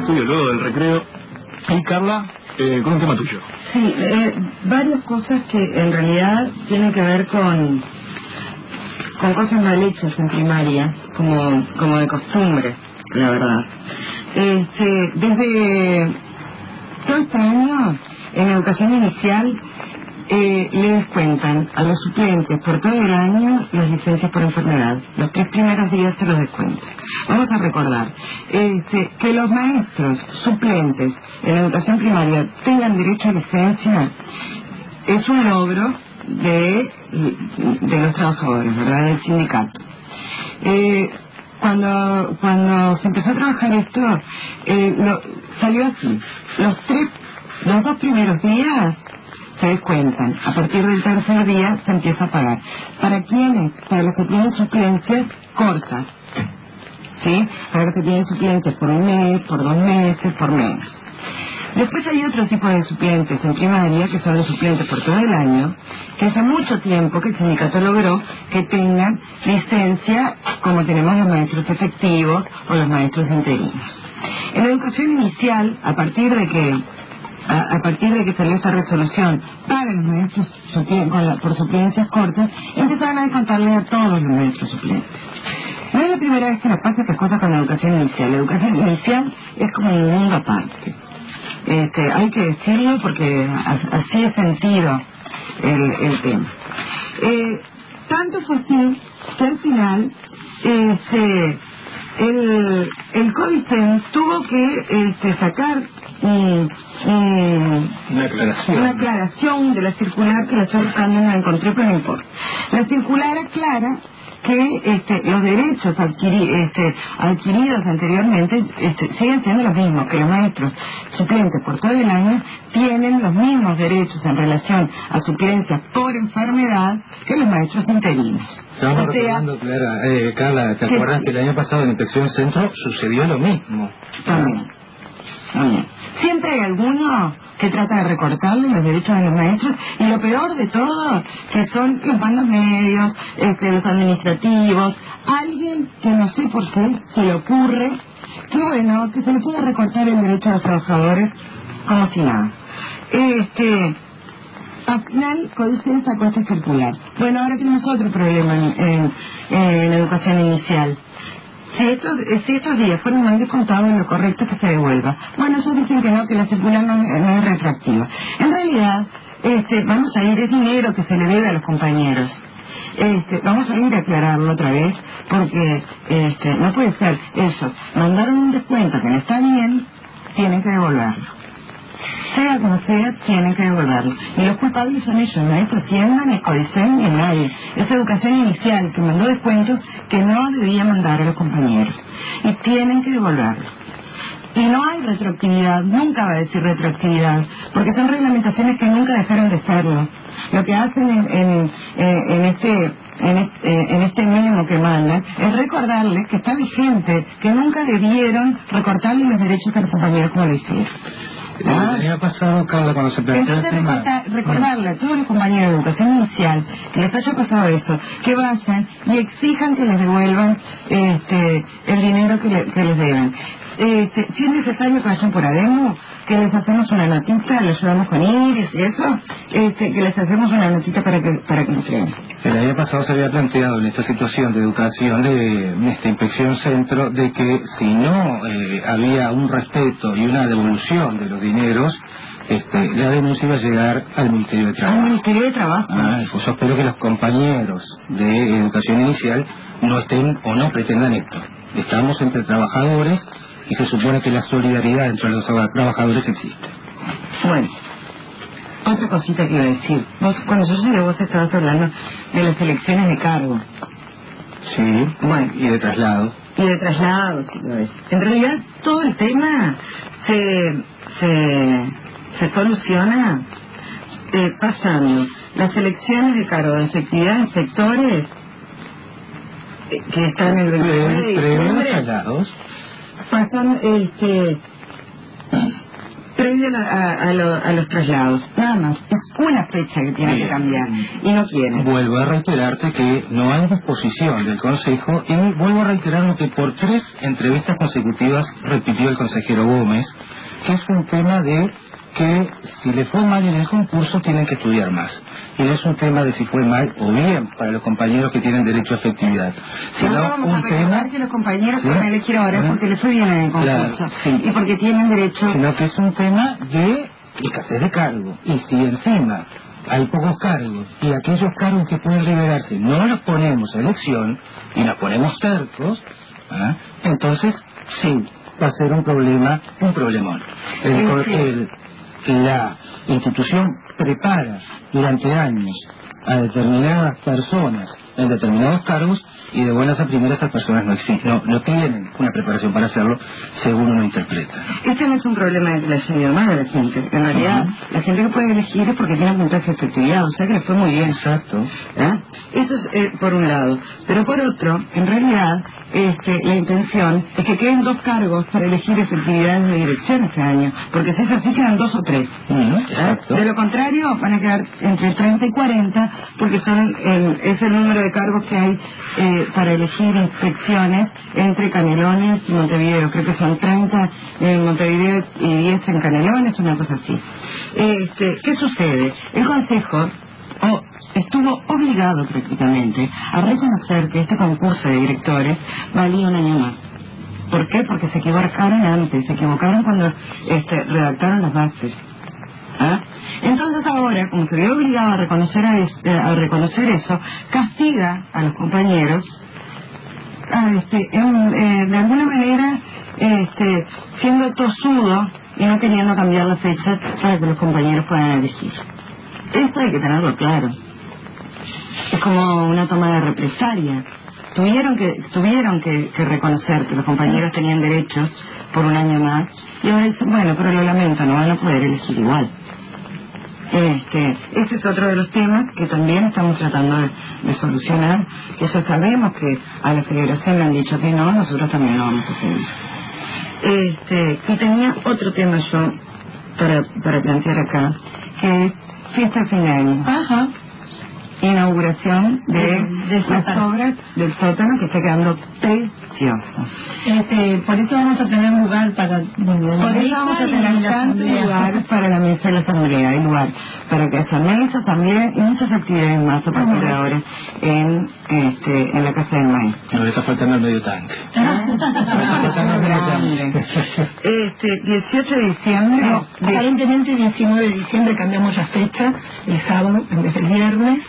estudio luego del recreo. Y Carla, con un tema tuyo. Sí, varias cosas que en realidad tienen que ver con cosas mal hechas en primaria, como de costumbre, la verdad. Desde todo este año, en educación inicial, le descuentan a los suplentes por todo el año las licencias por enfermedad. Los 3 primeros días se los descuentan. Vamos a recordar que los maestros suplentes en educación primaria tengan derecho a licencia es un logro de los trabajadores, ¿verdad?, del sindicato. Cuando se empezó a trabajar esto, salió así. Los 2 primeros días se descuentan. A partir del 3er día se empieza a pagar. ¿Para quiénes? Para los que tienen suplencias cortas. ¿Sí? Para los que tienen suplencias por un mes, por 2 meses, por menos. Después hay otro tipo de suplentes en primaria, que son los suplentes por todo el año, que hace mucho tiempo que el sindicato logró que tengan licencia, como tenemos los maestros efectivos o los maestros interinos. En la educación inicial, a partir de que salió esta resolución para los maestros por suplencias cortas, empezaron a descontarle a todos los maestros suplentes. No es la primera vez que nos pasa estas cosas con la educación inicial. La educación inicial es como un mundo aparte. Hay que decirlo porque así es sentido el tema. Tanto fue así que al final el CODICEN tuvo que sacar una aclaración de la circular, que la estoy buscando, no la encontré, pero no importa. La circular aclara que los derechos adquiridos anteriormente siguen siendo los mismos, que los maestros suplentes por todo el año tienen los mismos derechos en relación a suplencias por enfermedad que los maestros interinos. Estamos recordando, Carla, ¿te acuerdas que el año pasado en Inspección Centro sucedió lo mismo? También. Siempre hay alguno que trata de recortarle los derechos de los maestros, y lo peor de todo, que son los mandos medios, los administrativos, alguien que no sé por qué se le ocurre que bueno, que se le puede recortar el derecho a los trabajadores como si nada. Al final, CODICEN sacó esta circular. Bueno, ahora tenemos otro problema en educación inicial. Si estos días fueron mal descontados, lo correcto es que se devuelva. Bueno, ellos dicen que no, que la circular no es retroactiva. En realidad, vamos a ir, es dinero que se le debe a los compañeros. Vamos a ir a aclararlo otra vez, porque no puede ser. Ellos mandaron un descuento que no está bien, tienen que devolverlo. Sea como sea, tienen que devolverlo. Y los culpables son ellos, no es Hacienda, ni CODICEN, ni nadie. Es educación inicial que mandó descuentos que no debía mandar a los compañeros. Y tienen que devolverlo. Y no hay retroactividad, nunca va a decir retroactividad, porque son reglamentaciones que nunca dejaron de serlo. Lo que hacen en este mínimo que mandan es recordarles que está vigente, que nunca debieron recortarle los derechos a los compañeros como lo hicieron. El año pasado, Carla, cuando se planteó el tema... recordarle a todos los compañeros de educación inicial que les haya pasado eso, que vayan y exijan que les devuelvan el dinero que les deben. Si es necesario que vayan por ADEMU, que les hacemos una notita, los llevamos con Iris y eso, que les hacemos una notita para que entreguen. El año pasado se había planteado en esta situación de educación de esta Inspección Centro de que si no había un respeto y una devolución de los dineros, la denuncia iba a llegar al Ministerio de Trabajo. ¿Al Ministerio de Trabajo? Pues yo espero que los compañeros de educación inicial no estén o no pretendan esto. Estamos entre trabajadores y se supone que la solidaridad entre los trabajadores existe. Bueno, otra cosita que iba a decir. Cuando yo llegué, vos estabas hablando de las elecciones de cargo. Sí, bueno, y de traslado. Y de traslado, sí lo es. En realidad, todo el tema se soluciona pasando las elecciones de cargo de efectividad en sectores que están en el 29 de diciembre. Traslados. Pasan previo a los traslados, nada más. Es una fecha que tiene que cambiar y no quieren. Vuelvo a reiterarte que no hay disposición del Consejo y vuelvo a reiterar lo que por 3 entrevistas consecutivas repitió el consejero Gómez, que es un tema de que si le fue mal en el concurso tienen que estudiar más. Y no es un tema de si fue mal o bien para los compañeros que tienen derecho a efectividad, sino vamos a recordar que los compañeros ¿sí? pueden elegir ahora porque les fue bien en el concurso, claro, sí. y porque tienen derecho, sino que es un tema de escasez de cargo. Y si encima hay pocos cargos y aquellos cargos que pueden liberarse no los ponemos a elección y nos ponemos tercos, entonces sí va a ser un problemón. La institución prepara durante años a determinadas personas en determinados cargos y de buenas a primeras esas personas no tienen una preparación para hacerlo según uno interpreta. Este no es un problema de que le haya ido mal a la gente. En realidad, la gente que puede elegir es porque tiene un puntaje de efectividad, o sea que le fue muy bien. Exacto. Eso es por un lado. Pero por otro, en realidad, la intención es que queden 2 cargos para elegir efectividades de dirección este año, porque si es así quedan 2 o 3. Exacto. De lo contrario, van a quedar entre 30 y 40, porque es el número de cargos que hay para elegir inspecciones entre Canelones y Montevideo. Creo que son 30 en Montevideo y 10 en Canelones, una cosa así. ¿Qué sucede? El Consejo estuvo obligado prácticamente a reconocer que este concurso de directores valía un año más. ¿Por qué? Porque se equivocaron antes, se equivocaron cuando redactaron las bases. Entonces ahora, como se vio obligado a reconocer eso, castiga a los compañeros de alguna manera siendo tosudo y no queriendo cambiar la fecha para que los compañeros puedan elegir. Esto hay que tenerlo claro. Es como una toma de represalia. Tuvieron que reconocer que los compañeros tenían derechos por un año más y ahora dicen, bueno, pero lo lamento, no van a poder elegir igual. Este es otro de los temas que también estamos tratando de solucionar, que ya sabemos que a la federación le han dicho que no, nosotros también lo vamos a hacer. Y tenía otro tema yo para plantear acá, que es fiesta de fin de año. Inauguración de las obras del sótano, que está quedando precioso. Por eso vamos a tener lugar para lugar para la mesa de la asamblea, hay lugar para que haya mesas también y muchas actividades más a partir de ahora en la casa del maestro. No le está faltando el medio tanque. 18 de diciembre. No, aparentemente 19 de diciembre cambiamos la fecha, el sábado en vez del viernes.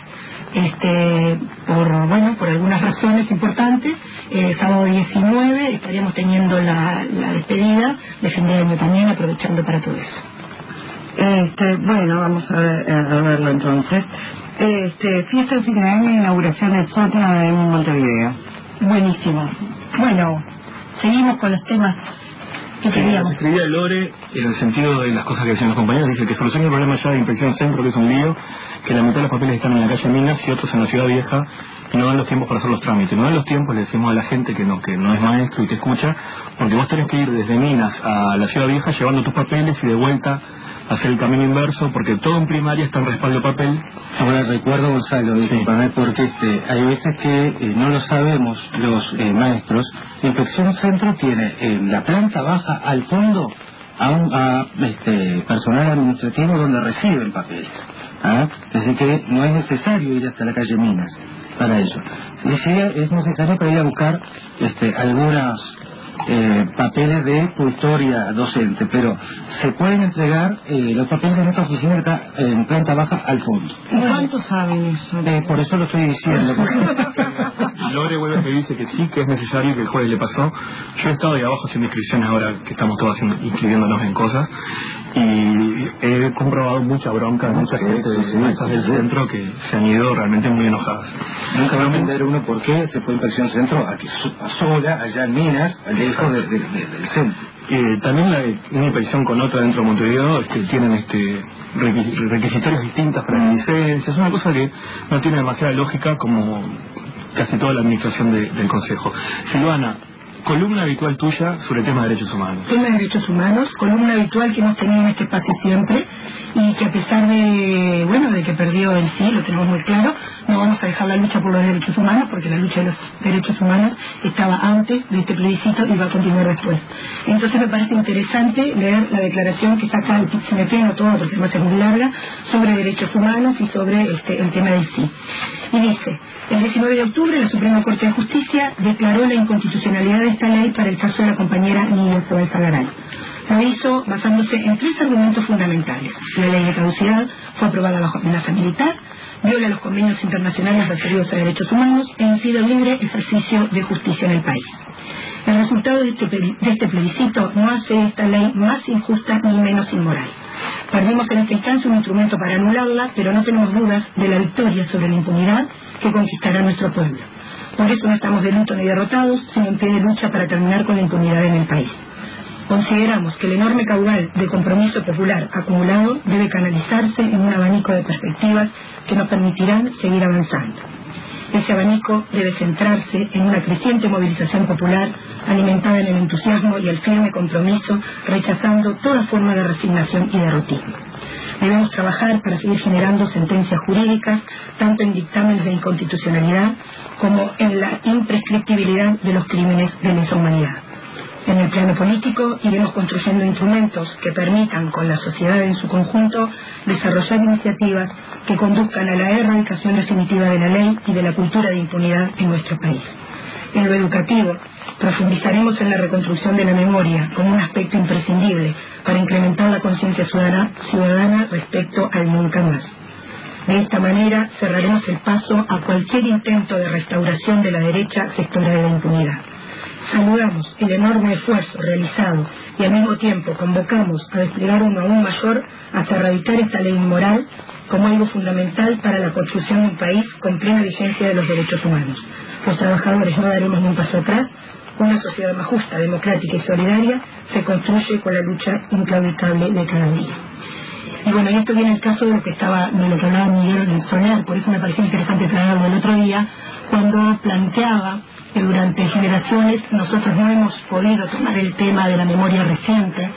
Por algunas razones importantes, sábado 19 estaríamos teniendo la despedida de fin de año también, aprovechando para todo eso. Bueno, vamos a verlo entonces. Fiesta de fin de año e inauguración del sótano de Montevideo. Buenísimo. Bueno, seguimos con los temas que queríamos. Escribía Lore en el sentido de las cosas que decían los compañeros, dice que soluciona el problema ya de Inspección Centro, que es un lío, que la mitad de los papeles están en la calle Minas y otros en la Ciudad Vieja y no dan los tiempos para hacer los trámites. No dan los tiempos, le decimos a la gente que no es maestro y te escucha, porque vos tenés que ir desde Minas a la Ciudad Vieja llevando tus papeles y de vuelta hacer el camino inverso, porque todo en primaria está en respaldo de papel. Ahora recuerdo, Gonzalo, discúlpame, porque hay veces que no lo sabemos los maestros. Inspección Centro tiene en la planta baja al fondo a personal administrativo donde reciben papeles. Así que no es necesario ir hasta la calle Minas para eso. Es necesario para ir a buscar algunas papeles de tu historia docente, pero se pueden entregar los papeles en esta oficina que está en planta baja al fondo. ¿Y cuántos saben eso? Por eso lo estoy diciendo. Lore vuelve que dice que sí, que es necesario, que el jueves le pasó. Yo he estado ahí abajo haciendo inscripciones ahora que estamos todos inscribiéndonos en cosas y he comprobado mucha bronca de mucha gente del centro que se han ido realmente muy enojadas. Nunca va a entender uno por qué se fue a Inspección Centro aquí sola, allá en Minas, lejos del centro. También una inspección con otra dentro de Montevideo tienen requisitorios distintos para la licencia. Es una cosa que no tiene demasiada lógica, como casi toda la administración del Consejo. Silvana, columna habitual tuya sobre el tema de derechos humanos. Tema de derechos humanos, columna habitual que hemos tenido en este espacio siempre, y que a pesar de, bueno, de que perdió el sí, lo tenemos muy claro, no vamos a dejar la lucha por los derechos humanos, porque la lucha de los derechos humanos estaba antes de este plebiscito y va a continuar después. Entonces me parece interesante leer la declaración que saca el PIT-CNT, no todo porque además es muy larga, sobre derechos humanos y sobre el tema del sí. Y dice: el 19 de octubre la Suprema Corte de Justicia declaró la inconstitucionalidad de esta ley para el caso de la compañera Nidia Provenza Garay. Lo hizo basándose en 3 argumentos fundamentales. La ley de caducidad fue aprobada bajo amenaza militar, viola los convenios internacionales referidos a derechos humanos e impide el libre ejercicio de justicia en el país. El resultado de este plebiscito no hace esta ley más injusta ni menos inmoral. Perdimos en esta instancia un instrumento para anularla, pero no tenemos dudas de la victoria sobre la impunidad que conquistará nuestro pueblo. Por eso no estamos de luto ni derrotados, sino en pie de lucha para terminar con la impunidad en el país. Consideramos que el enorme caudal de compromiso popular acumulado debe canalizarse en un abanico de perspectivas que nos permitirán seguir avanzando. Ese abanico debe centrarse en una creciente movilización popular alimentada en el entusiasmo y el firme compromiso, rechazando toda forma de resignación y derrotismo. Debemos trabajar para seguir generando sentencias jurídicas, tanto en dictámenes de inconstitucionalidad como en la imprescriptibilidad de los crímenes de lesa humanidad. En el plano político iremos construyendo instrumentos que permitan con la sociedad en su conjunto desarrollar iniciativas que conduzcan a la erradicación definitiva de la ley y de la cultura de impunidad en nuestro país. En lo educativo, profundizaremos en la reconstrucción de la memoria como un aspecto imprescindible para incrementar la conciencia ciudadana respecto al nunca más. De esta manera cerraremos el paso a cualquier intento de restauración de la derecha sectora de la impunidad. Saludamos el enorme esfuerzo realizado y al mismo tiempo convocamos a desplegar uno aún mayor hasta erradicar esta ley inmoral como algo fundamental para la construcción de un país con plena vigencia de los derechos humanos. Los trabajadores no daremos ni un paso atrás. Una sociedad más justa, democrática y solidaria se construye con la lucha inclaudicable de cada día. Y bueno, y esto viene el caso de lo que hablaba Miguel Soler, por eso me pareció interesante traerlo el otro día, cuando planteaba que durante generaciones nosotros no hemos podido tomar el tema de la memoria reciente,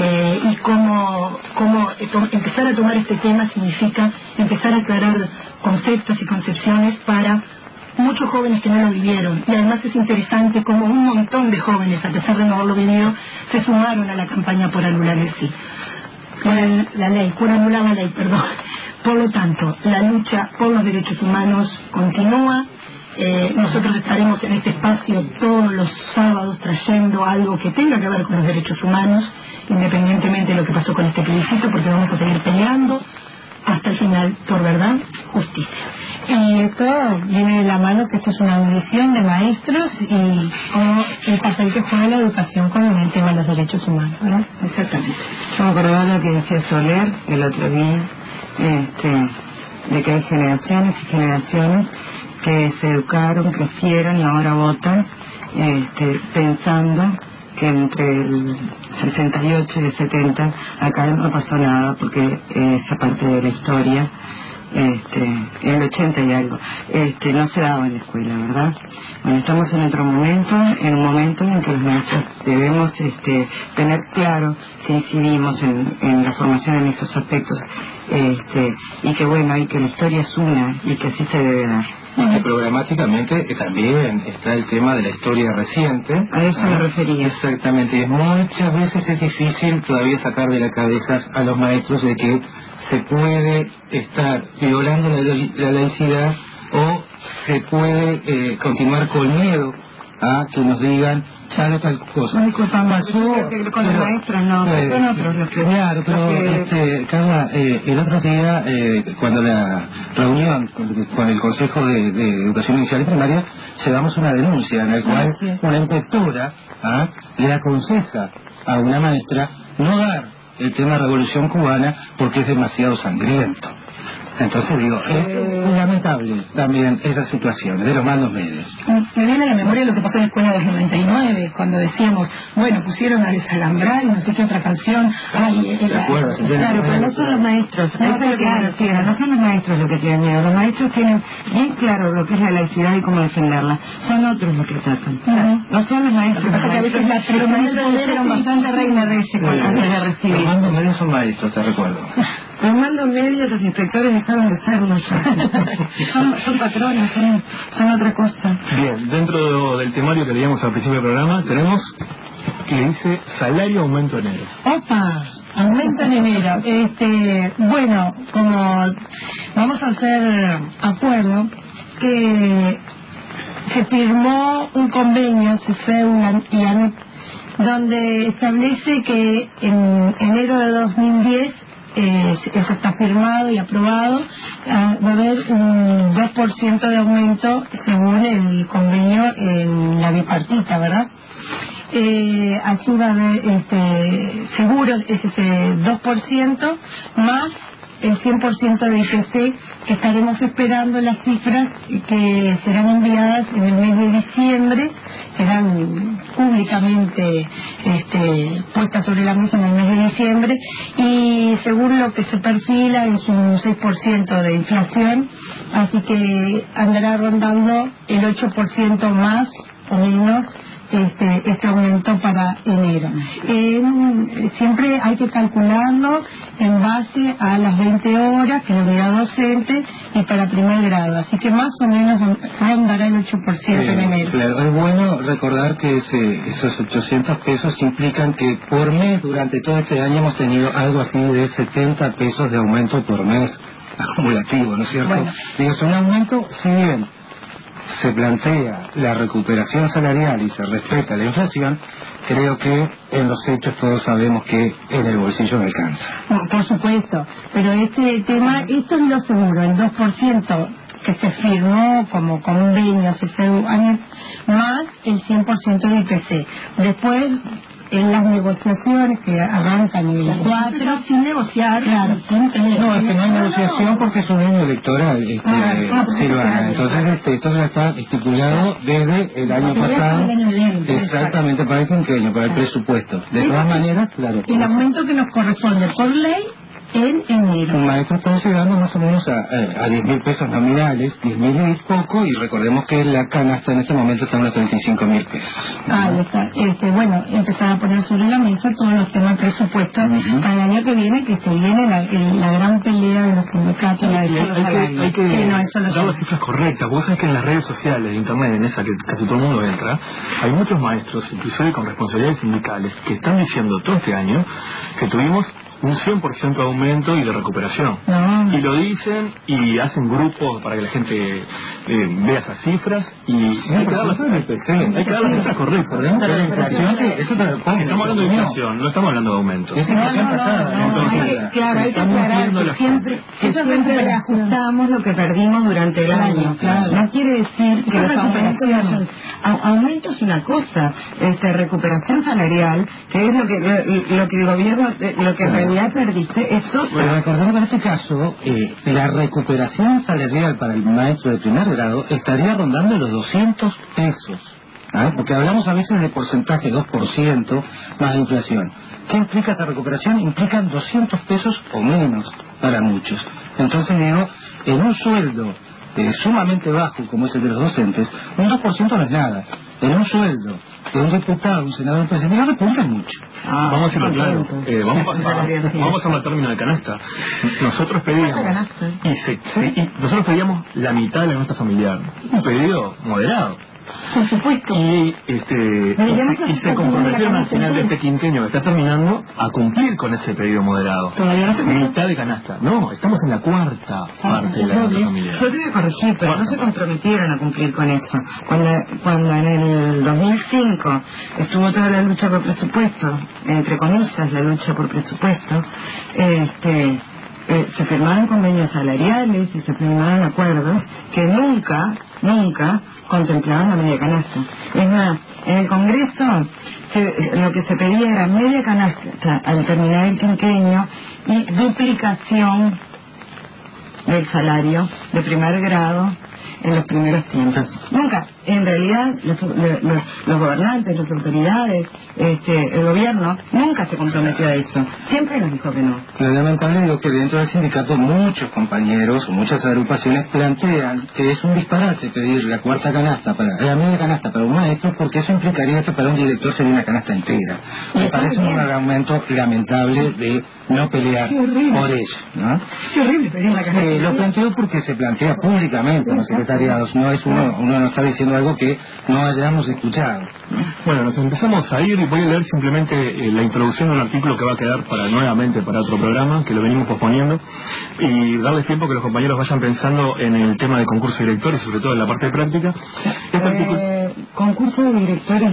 y cómo empezar a tomar este tema significa empezar a aclarar conceptos y concepciones para muchos jóvenes que no lo vivieron. Y además es interesante cómo un montón de jóvenes, a pesar de no haberlo vivido, se sumaron a la campaña por anular el sí. Por anular la ley, perdón. Por lo tanto, la lucha por los derechos humanos continúa. Nosotros estaremos en este espacio todos los sábados trayendo algo que tenga que ver con los derechos humanos, independientemente de lo que pasó con este plebiscito, porque vamos a seguir peleando hasta el final por verdad, justicia. Y esto viene de la mano que esto es una audición de maestros y como el papel que juega la educación con el tema de los derechos humanos, ¿no? Exactamente. Yo me acordaba lo que decía Soler el otro día, de que hay generaciones y generaciones que se educaron, crecieron y ahora votan pensando que entre el 68 y el 70 acá no pasó nada porque esa parte de la historia en el 80 y algo no se daba en la escuela, ¿verdad? Bueno, estamos en otro momento, en un momento en que los maestros debemos tener claro que incidimos en la formación en estos aspectos, y que bueno, y que la historia es una y que así se debe dar. Y programáticamente también está el tema de la historia reciente. A eso me refería. Exactamente, y muchas veces es difícil todavía sacar de la cabeza a los maestros de que se puede estar violando la laicidad o se puede continuar con miedo a que nos digan ya de tal cosa. No pasó con los maestros, no, con otros los que... Claro, pero Carla, el otro día, cuando la reunión con el Consejo de Educación Inicial y Primaria, llevamos una denuncia en la cual una inspectora le aconseja a una maestra no dar el tema Revolución Cubana porque es demasiado sangriento. Entonces digo, es lamentable también esa situación de los mandos medios. Me viene a la memoria lo que pasó en la escuela del 99, cuando decíamos, bueno, pusieron a desalambrar y no sé qué otra canción. Claro, pero no son los maestros. No son los maestros los que tienen miedo. Los maestros tienen bien claro lo que es la laicidad y cómo defenderla. Son otros los que tratan. No son los maestros. Los maestros dijeron bastante reina de ese antes de recibir. Los mandos medios son maestros, te recuerdo. Los mandos medios, los inspectores dejaron de serlo ya. Son patrones, son otra cosa. Bien, dentro del temario que leíamos al principio del programa, tenemos que dice salario aumento enero. ¡Opa! Aumento en enero. Bueno, como vamos a hacer acuerdo que se firmó un convenio, CICEU y ANEP, donde establece que en enero de 2010 eso está firmado y aprobado, va a haber un 2% de aumento según el convenio en la bipartita, ¿verdad? Así va a haber seguro es ese 2% más el 100% de IPC, que estaremos esperando las cifras que serán enviadas en el mes de diciembre, serán públicamente puestas sobre la mesa en el mes de diciembre, y según lo que se perfila es un 6% de inflación, así que andará rondando el 8% más o menos este aumento para enero. Siempre hay que calcularlo en base a las 20 horas que es la unidad docente y para primer grado, así que más o menos rondará el 8% en enero. Claro, es bueno recordar que esos 800 pesos implican que por mes durante todo este año hemos tenido algo así de 70 pesos de aumento por mes acumulativo, ¿no es cierto? Bueno. Digo, es un aumento, si bien se plantea la recuperación salarial y se respeta la inflación, creo que en los hechos todos sabemos que en el bolsillo no alcanza. No, por supuesto, pero este tema, esto es lo seguro, el 2% que se firmó como convenio, más el 100% de IPC. Después, en las negociaciones que arrancan el 4, sin negociar, claro, sin tener. No, es que no hay negociación porque es un año electoral, Silvana. Entonces, esto ya está estipulado desde el año pasado, exactamente, para el quinquenio, para el presupuesto. De todas maneras, claro. El aumento que nos corresponde por ley en enero. Un maestro está llegando más o menos a 10.000 pesos nominales, 10.000 es poco, y recordemos que la canasta en este momento está en unos 35.000 pesos. Ahí está. Bueno, empezar a poner sobre la mesa todos los temas presupuestos para el año que viene, que se viene la gran pelea de los sindicatos. Hay que dar las cifras correctas. Vos sabés que en las redes sociales de internet, en esa que casi todo el mundo entra, hay muchos maestros, inclusive con responsabilidades sindicales, que están diciendo todo este año que tuvimos un 100% de aumento y de recuperación. Y lo dicen y hacen grupos para que la gente vea esas cifras, y hay que dar las cifras correctas. Estamos hablando de inflación, no estamos hablando de aumento. Claro, hay que aclarar que siempre reajustamos lo que perdimos durante el año. No quiere decir que los aumentos aumento es una cosa, recuperación salarial, que es lo que el gobierno, lo que en realidad perdiste, eso. Bueno, recordemos que en este caso, la recuperación salarial para el maestro de primer grado estaría rondando los 200 pesos. Porque hablamos a veces de porcentaje, 2% más inflación. ¿Qué implica esa recuperación? Implican 200 pesos o menos para muchos. Entonces digo, en un sueldo sumamente bajo como es el de los docentes, un 2% no es nada. En un sueldo de un diputado, un senador, un presidente, no repunta mucho. Vamos a decirlo claro, vamos a pasar al término de canasta. Nosotros pedíamos nosotros pedíamos la mitad de la canasta familiar, un pedido moderado. Por supuesto. Y se comprometieron al final de este quinquenio que está terminando a cumplir con ese pedido moderado. Todavía no se mitad de canasta. No, estamos en la cuarta parte de la canasta familiar. Yo te voy a corregir, pero no se comprometieron a cumplir con eso. Cuando en el 2005 estuvo toda la lucha por presupuesto, entre comillas la lucha por presupuesto, se firmaron convenios salariales y se firmaron acuerdos que nunca contemplaban la media canasta. Es más, en el Congreso lo que se pedía era media canasta al terminar el quinquenio y duplicación del salario de primer grado en los primeros tiempos. Nunca, en realidad, los gobernantes, las autoridades, el gobierno, nunca se comprometió a eso. Siempre nos dijo que no. Lo lamentable es que dentro del sindicato muchos compañeros o muchas agrupaciones plantean que es un disparate pedir la cuarta canasta, la media canasta para un maestro, porque eso implicaría que para un director sería una canasta entera. Me parece un argumento lamentable de no pelear por ello, ¿no? Es horrible pedir la canasta. Lo planteo porque se plantea públicamente en los secretariados, no es uno no está diciendo algo que no hayamos escuchado. Bueno, nos empezamos a ir y voy a leer simplemente la introducción de un artículo que va a quedar nuevamente para otro programa, que lo venimos posponiendo, y darles tiempo que los compañeros vayan pensando en el tema de concurso de directores, sobre todo en la parte de práctica. Concurso de directores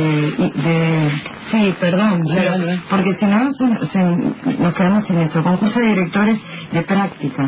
sí, perdón, porque si no nos quedamos sin eso. Concurso de directores de práctica.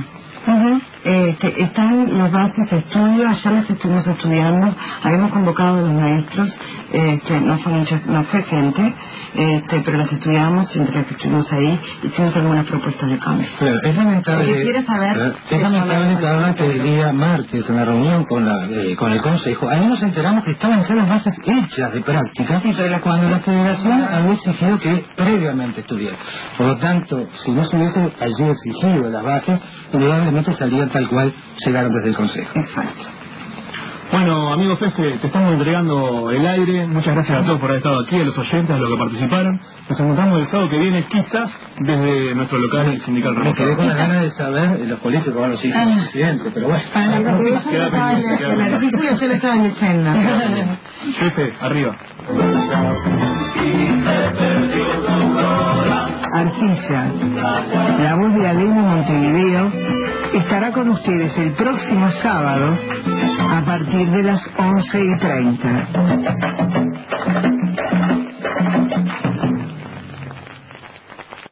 Están las bases de estudio, ayer las estuvimos estudiando, habíamos convocado a los maestros, no fue gente, pero las estudiamos, entre las que estuvimos ahí, hicimos algunas propuestas de cambio. Claro, es lamentable, Carla, que el día martes en la reunión con el Consejo, ahí nos enteramos que estaban ya las bases hechas de práctica, cuando la Federación había exigido que previamente estudiara. Por lo tanto, si no se hubiese allí exigido las bases, probablemente salían tal cual llegaron desde el Consejo. Exacto. Bueno, amigo Fefe, te estamos entregando el aire. Muchas gracias a todos por haber estado aquí, a los oyentes, a los que participaron. Nos encontramos el sábado que viene, quizás desde nuestro local sindical. Me quedé con la ganas de saber los políticos que van los hijos del presidente, pero bueno. El artículo se lo estaban diciendo. Fefe, arriba. Arcilla, la voz de Alemo Montevideo, estará con ustedes el próximo sábado a partir de las 11:30.